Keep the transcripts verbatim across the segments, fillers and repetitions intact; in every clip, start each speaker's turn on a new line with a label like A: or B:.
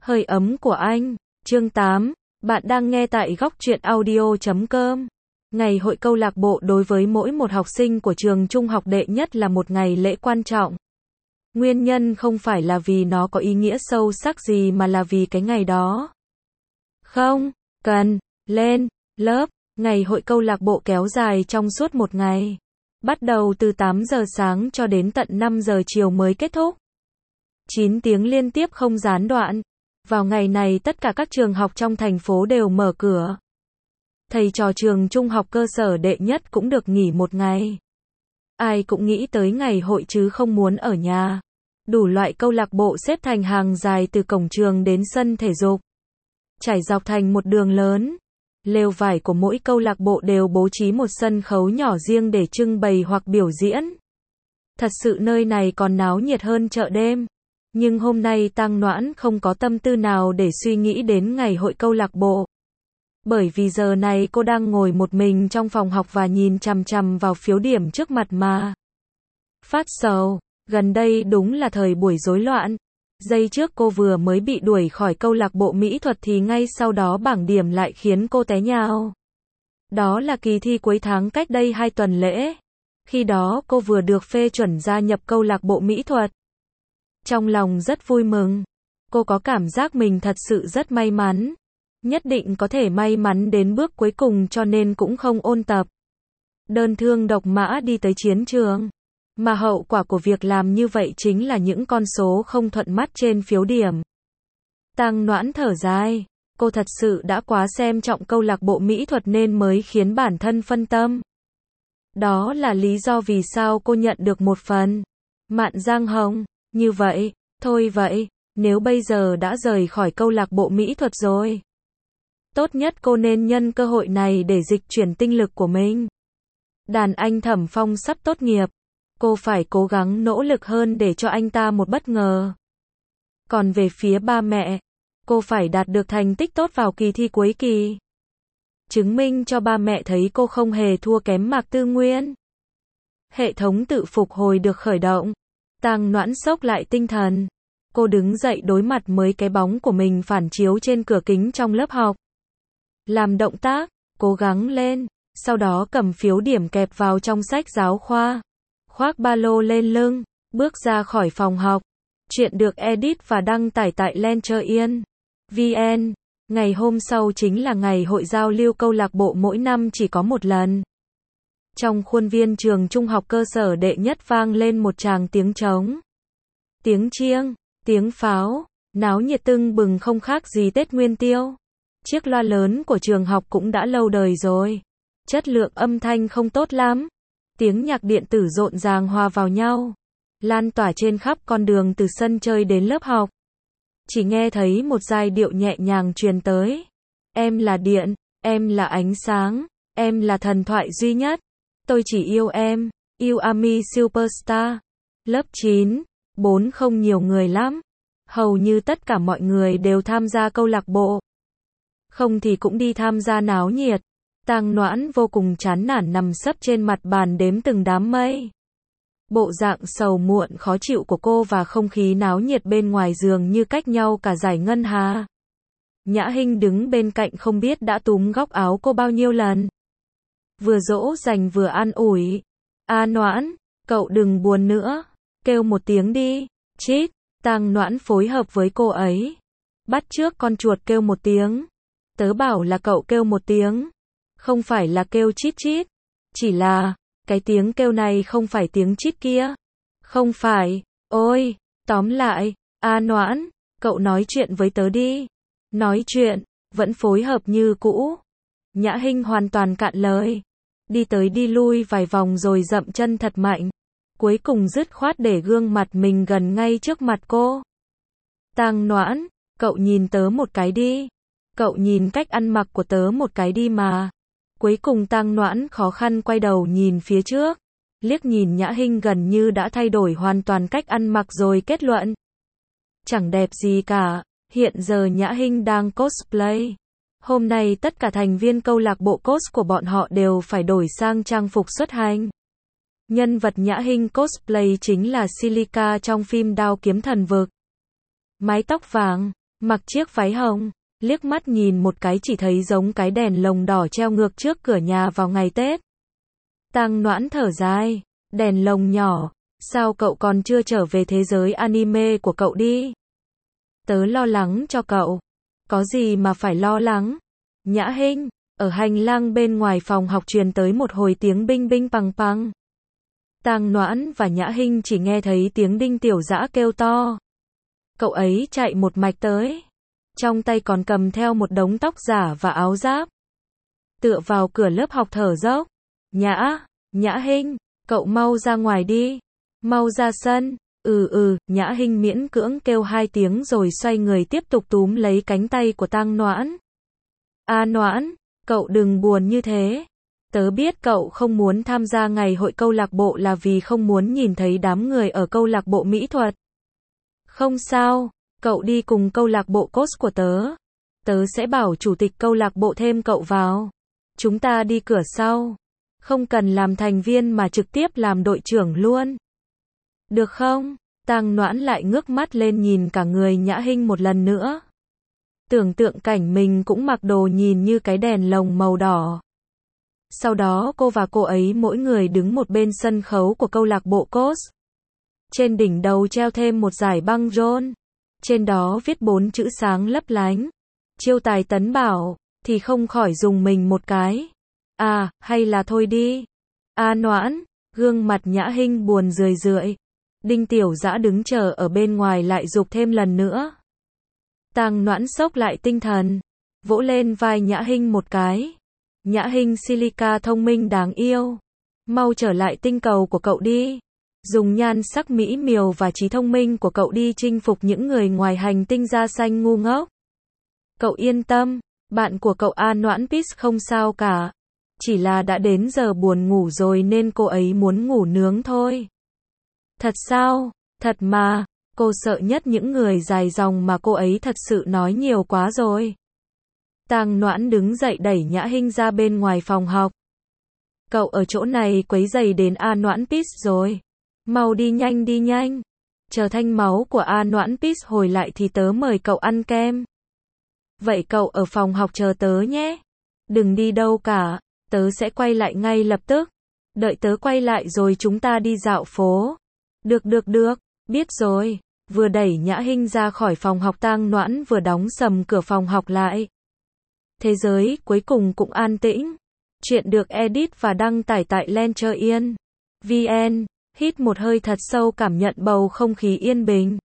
A: Hơi ấm của anh. Chương tám. Bạn đang nghe tại góc truyện audio chấm com. Ngày hội câu lạc bộ đối với mỗi một học sinh của trường trung học đệ nhất là một ngày lễ quan trọng. Nguyên nhân không phải là vì nó có ý nghĩa sâu sắc gì mà là vì cái ngày đó. Không cần lên lớp. Ngày hội câu lạc bộ kéo dài trong suốt một ngày. Bắt đầu từ tám giờ sáng cho đến tận năm giờ chiều mới kết thúc. chín tiếng liên tiếp không gián đoạn. Vào ngày này tất cả các trường học trong thành phố đều mở cửa. Thầy trò trường trung học cơ sở đệ nhất cũng được nghỉ một ngày. Ai cũng nghĩ tới ngày hội chứ không muốn ở nhà. Đủ loại câu lạc bộ xếp thành hàng dài từ cổng trường đến sân thể dục. Trải dọc thành một đường lớn. Lều vải của mỗi câu lạc bộ đều bố trí một sân khấu nhỏ riêng để trưng bày hoặc biểu diễn. Thật sự nơi này còn náo nhiệt hơn chợ đêm. Nhưng hôm nay Tang Noãn không có tâm tư nào để suy nghĩ đến ngày hội câu lạc bộ. Bởi vì giờ này cô đang ngồi một mình trong phòng học và nhìn chằm chằm vào phiếu điểm trước mặt mà. Phát sầu, gần đây đúng là thời buổi rối loạn. Giây trước cô vừa mới bị đuổi khỏi câu lạc bộ mỹ thuật thì ngay sau đó bảng điểm lại khiến cô té nhào. Đó là kỳ thi cuối tháng cách đây hai tuần lễ. Khi đó cô vừa được phê chuẩn gia nhập câu lạc bộ mỹ thuật. Trong lòng rất vui mừng. Cô có cảm giác mình thật sự rất may mắn. Nhất định có thể may mắn đến bước cuối cùng cho nên cũng không ôn tập. Đơn thương độc mã đi tới chiến trường. Mà hậu quả của việc làm như vậy chính là những con số không thuận mắt trên phiếu điểm. Tang Noãn thở dài. Cô thật sự đã quá xem trọng câu lạc bộ mỹ thuật nên mới khiến bản thân phân tâm. Đó là lý do vì sao cô nhận được một phần. Mạn Giang Hồng. Như vậy, thôi vậy, nếu bây giờ đã rời khỏi câu lạc bộ mỹ thuật rồi. Tốt nhất cô nên nhân cơ hội này để dịch chuyển tinh lực của mình. Đàn anh Thẩm Phong sắp tốt nghiệp. Cô phải cố gắng nỗ lực hơn để cho anh ta một bất ngờ. Còn về phía ba mẹ, cô phải đạt được thành tích tốt vào kỳ thi cuối kỳ. Chứng minh cho ba mẹ thấy cô không hề thua kém Mạc Tư Nguyên. Hệ thống tự phục hồi được khởi động. Tang Noãn sốc lại tinh thần. Cô đứng dậy đối mặt với cái bóng của mình phản chiếu trên cửa kính trong lớp học. Làm động tác, cố gắng lên, sau đó cầm phiếu điểm kẹp vào trong sách giáo khoa. Khoác ba lô lên lưng, bước ra khỏi phòng học. Chuyện được edit và đăng tải tại Lencher.in vn. Ngày hôm sau chính là ngày hội giao lưu câu lạc bộ mỗi năm chỉ có một lần. Trong khuôn viên trường trung học cơ sở đệ nhất vang lên một tràng tiếng trống. Tiếng chiêng, tiếng pháo, náo nhiệt tưng bừng không khác gì Tết Nguyên Tiêu. Chiếc loa lớn của trường học cũng đã lâu đời rồi. Chất lượng âm thanh không tốt lắm. Tiếng nhạc điện tử rộn ràng hòa vào nhau. Lan tỏa trên khắp con đường từ sân chơi đến lớp học. Chỉ nghe thấy một giai điệu nhẹ nhàng truyền tới. Em là điện, em là ánh sáng, em là thần thoại duy nhất. Tôi chỉ yêu em, yêu Ami Superstar. Lớp chín, bốn không nhiều người lắm. Hầu như tất cả mọi người đều tham gia câu lạc bộ. Không thì cũng đi tham gia náo nhiệt. Tang Noãn vô cùng chán nản nằm sấp trên mặt bàn đếm từng đám mây. Bộ dạng sầu muộn khó chịu của cô và không khí náo nhiệt bên ngoài giường như cách nhau cả dải ngân hà. Nhã Hinh đứng bên cạnh không biết đã túm góc áo cô bao nhiêu lần. Vừa dỗ dành vừa an ủi. A Noãn, cậu đừng buồn nữa. Kêu một tiếng đi. Chít. Tang Noãn phối hợp với cô ấy. Bắt chước con chuột kêu một tiếng. Tớ bảo là cậu kêu một tiếng. Không phải là kêu chít chít. Chỉ là, cái tiếng kêu này không phải tiếng chít kia. Không phải. Ôi, tóm lại, A Noãn, cậu nói chuyện với tớ đi. Nói chuyện, vẫn phối hợp như cũ. Nhã Hinh hoàn toàn cạn lời. Đi tới đi lui vài vòng rồi dậm chân thật mạnh. Cuối cùng dứt khoát để gương mặt mình gần ngay trước mặt cô. Tang Noãn, cậu nhìn tớ một cái đi. Cậu nhìn cách ăn mặc của tớ một cái đi mà. Cuối cùng Tang Noãn khó khăn quay đầu nhìn phía trước. Liếc nhìn Nhã Hinh gần như đã thay đổi hoàn toàn cách ăn mặc rồi kết luận. Chẳng đẹp gì cả, hiện giờ Nhã Hinh đang cosplay. Hôm nay tất cả thành viên câu lạc bộ cos của bọn họ đều phải đổi sang trang phục xuất hành. Nhân vật Nhã Hinh cosplay chính là Silica trong phim Đao Kiếm Thần Vực. Mái tóc vàng, mặc chiếc váy hồng, liếc mắt nhìn một cái chỉ thấy giống cái đèn lồng đỏ treo ngược trước cửa nhà vào ngày Tết. Tang Noãn thở dài, đèn lồng nhỏ, sao cậu còn chưa trở về thế giới anime của cậu đi? Tớ lo lắng cho cậu. Có gì mà phải lo lắng? Nhã Hinh, ở hành lang bên ngoài phòng học truyền tới một hồi tiếng binh binh pằng pằng. Tang Noãn và Nhã Hinh chỉ nghe thấy tiếng Đinh Tiểu Dã kêu to. Cậu ấy chạy một mạch tới, trong tay còn cầm theo một đống tóc giả và áo giáp. Tựa vào cửa lớp học thở dốc. Nhã, Nhã Hinh, cậu mau ra ngoài đi. Mau ra sân. Ừ ừ, Nhã Hinh miễn cưỡng kêu hai tiếng rồi xoay người tiếp tục túm lấy cánh tay của Tang Noãn. A Noãn, cậu đừng buồn như thế. Tớ biết cậu không muốn tham gia ngày hội câu lạc bộ là vì không muốn nhìn thấy đám người ở câu lạc bộ mỹ thuật. Không sao, cậu đi cùng câu lạc bộ cos của tớ. Tớ sẽ bảo chủ tịch câu lạc bộ thêm cậu vào. Chúng ta đi cửa sau. Không cần làm thành viên mà trực tiếp làm đội trưởng luôn. Được không? Tang Noãn lại ngước mắt lên nhìn cả người Nhã Hinh một lần nữa. Tưởng tượng cảnh mình cũng mặc đồ nhìn như cái đèn lồng màu đỏ. Sau đó cô và cô ấy mỗi người đứng một bên sân khấu của câu lạc bộ cos. Trên đỉnh đầu treo thêm một dải băng rôn. Trên đó viết bốn chữ sáng lấp lánh. Chiêu tài Tấn Bảo, thì không khỏi dùng mình một cái. À, hay là thôi đi. A Noãn, gương mặt Nhã Hinh buồn rười rượi. Đinh Tiểu Dã đứng chờ ở bên ngoài lại giục thêm lần nữa. Tang Noãn xốc lại tinh thần, vỗ lên vai Nhã Hinh một cái. Nhã Hinh Silica thông minh đáng yêu. Mau trở lại tinh cầu của cậu đi. Dùng nhan sắc mỹ miều và trí thông minh của cậu đi chinh phục những người ngoài hành tinh da xanh ngu ngốc. Cậu yên tâm, bạn của cậu A Noãn Peace không sao cả. Chỉ là đã đến giờ buồn ngủ rồi nên cô ấy muốn ngủ nướng thôi. Thật sao? Thật mà, cô sợ nhất những người dài dòng mà cô ấy thật sự nói nhiều quá rồi. Tang Noãn đứng dậy đẩy Nhã Hinh ra bên ngoài phòng học. Cậu ở chỗ này quấy rầy đến A Noãn Peace rồi. Mau đi nhanh đi nhanh. Chờ thanh máu của A Noãn Peace hồi lại thì tớ mời cậu ăn kem. Vậy cậu ở phòng học chờ tớ nhé. Đừng đi đâu cả, tớ sẽ quay lại ngay lập tức. Đợi tớ quay lại rồi chúng ta đi dạo phố. Được được được, biết rồi. Vừa đẩy Nhã Hinh ra khỏi phòng học Tang Noãn vừa đóng sầm cửa phòng học lại. Thế giới cuối cùng cũng an tĩnh. Chuyện được edit và đăng tải tại Lencher Yên. vn. Hít một hơi thật sâu cảm nhận bầu không khí yên bình.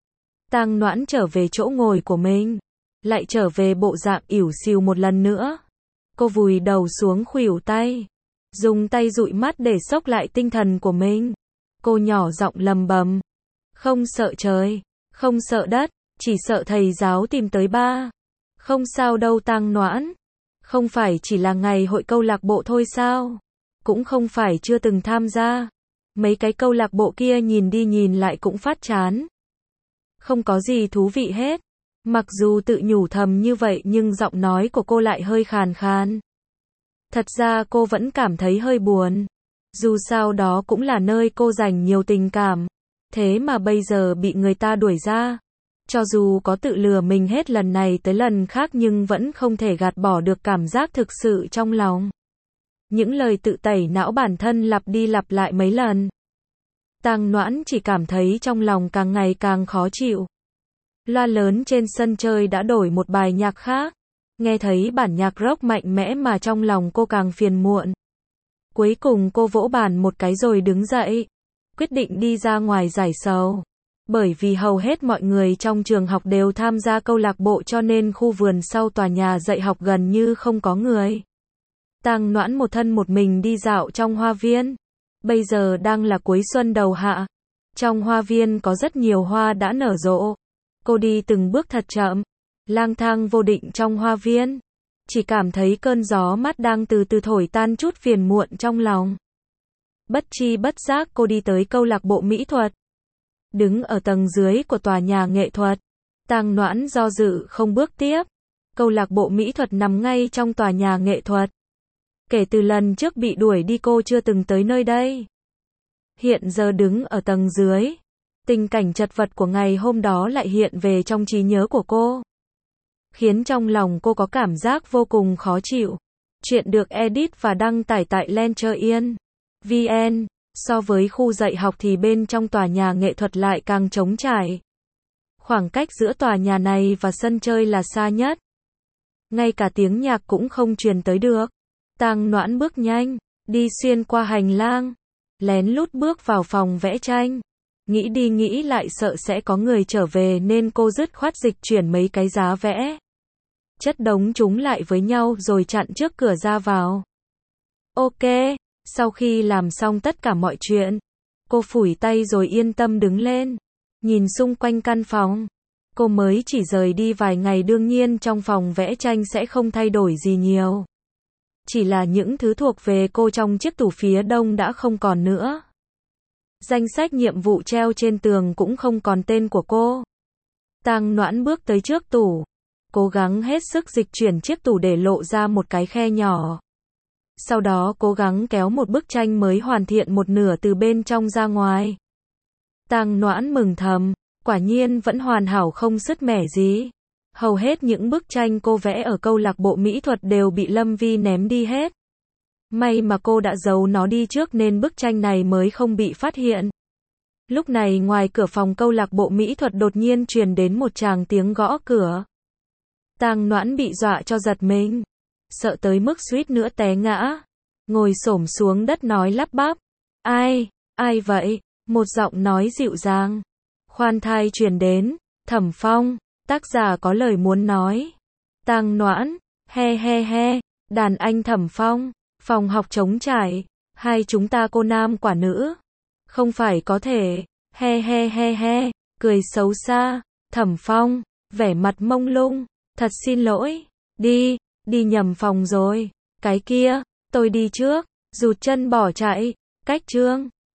A: Tang Noãn trở về chỗ ngồi của mình. Lại trở về bộ dạng ỉu xìu một lần nữa. Cô vùi đầu xuống khuỷu tay. Dùng tay dụi mắt để xốc lại tinh thần của mình. Cô nhỏ giọng lầm bầm. Không sợ trời, không sợ đất, chỉ sợ thầy giáo tìm tới ba. Không sao đâu Tang Noãn. Không phải chỉ là ngày hội câu lạc bộ thôi sao? Cũng không phải chưa từng tham gia. Mấy cái câu lạc bộ kia nhìn đi nhìn lại cũng phát chán. Không có gì thú vị hết. Mặc dù tự nhủ thầm như vậy nhưng giọng nói của cô lại hơi khàn khàn. Thật ra cô vẫn cảm thấy hơi buồn. Dù sao đó cũng là nơi cô dành nhiều tình cảm. Thế mà bây giờ bị người ta đuổi ra. Cho dù có tự lừa mình hết lần này tới lần khác nhưng vẫn không thể gạt bỏ được cảm giác thực sự trong lòng. Những lời tự tẩy não bản thân lặp đi lặp lại mấy lần. Tang Noãn chỉ cảm thấy trong lòng càng ngày càng khó chịu. Loa lớn trên sân chơi đã đổi một bài nhạc khác. Nghe thấy bản nhạc rock mạnh mẽ mà trong lòng cô càng phiền muộn. Cuối cùng cô vỗ bàn một cái rồi đứng dậy. Quyết định đi ra ngoài giải sầu. Bởi vì hầu hết mọi người trong trường học đều tham gia câu lạc bộ cho nên khu vườn sau tòa nhà dạy học gần như không có người. Tang Noãn một thân một mình đi dạo trong hoa viên. Bây giờ đang là cuối xuân đầu hạ. Trong hoa viên có rất nhiều hoa đã nở rộ. Cô đi từng bước thật chậm. Lang thang vô định trong hoa viên. Chỉ cảm thấy cơn gió mát đang từ từ thổi tan chút phiền muộn trong lòng. Bất chi bất giác cô đi tới câu lạc bộ mỹ thuật. Đứng ở tầng dưới của tòa nhà nghệ thuật. Tang Noãn do dự không bước tiếp. Câu lạc bộ mỹ thuật nằm ngay trong tòa nhà nghệ thuật. Kể từ lần trước bị đuổi đi cô chưa từng tới nơi đây. Hiện giờ đứng ở tầng dưới. Tình cảnh chật vật của ngày hôm đó lại hiện về trong trí nhớ của cô, khiến trong lòng cô có cảm giác vô cùng khó chịu. Chuyện được edit và đăng tải tại Lencher.in vn. So với khu dạy học thì bên trong tòa nhà nghệ thuật lại càng trống trải. Khoảng cách giữa tòa nhà này và sân chơi là xa nhất. Ngay cả tiếng nhạc cũng không truyền tới được. Tang Noãn bước nhanh, đi xuyên qua hành lang, lén lút bước vào phòng vẽ tranh. Nghĩ đi nghĩ lại sợ sẽ có người trở về nên cô dứt khoát dịch chuyển mấy cái giá vẽ, chất đống chúng lại với nhau rồi chặn trước cửa ra vào. Ok, sau khi làm xong tất cả mọi chuyện, cô phủi tay rồi yên tâm đứng lên, nhìn xung quanh căn phòng. Cô mới chỉ rời đi vài ngày, đương nhiên trong phòng vẽ tranh sẽ không thay đổi gì nhiều. Chỉ là những thứ thuộc về cô trong chiếc tủ phía đông đã không còn nữa. Danh sách nhiệm vụ treo trên tường cũng không còn tên của cô. Tang Noãn bước tới trước tủ, cố gắng hết sức dịch chuyển chiếc tủ để lộ ra một cái khe nhỏ. Sau đó cố gắng kéo một bức tranh mới hoàn thiện một nửa từ bên trong ra ngoài. Tang Noãn mừng thầm, quả nhiên vẫn hoàn hảo không sứt mẻ gì. Hầu hết những bức tranh cô vẽ ở câu lạc bộ mỹ thuật đều bị Lâm Vi ném đi hết. May mà cô đã giấu nó đi trước nên bức tranh này mới không bị phát hiện. Lúc này ngoài cửa phòng câu lạc bộ mỹ thuật đột nhiên truyền đến một tràng tiếng gõ cửa. Tang Noãn bị dọa cho giật mình, sợ tới mức suýt nữa té ngã, ngồi xổm xuống đất nói lắp bắp. Ai, ai vậy? Một giọng nói dịu dàng, khoan thai truyền đến. Thẩm Phong, tác giả có lời muốn nói. Tang Noãn, he he he, đàn anh Thẩm Phong, phòng học trống trải, hai chúng ta cô nam quả nữ. Không phải có thể, he he he he, cười xấu xa. Thẩm Phong, vẻ mặt mông lung, thật xin lỗi, đi, đi nhầm phòng rồi, cái kia, tôi đi trước, rụt chân bỏ chạy, cách chương.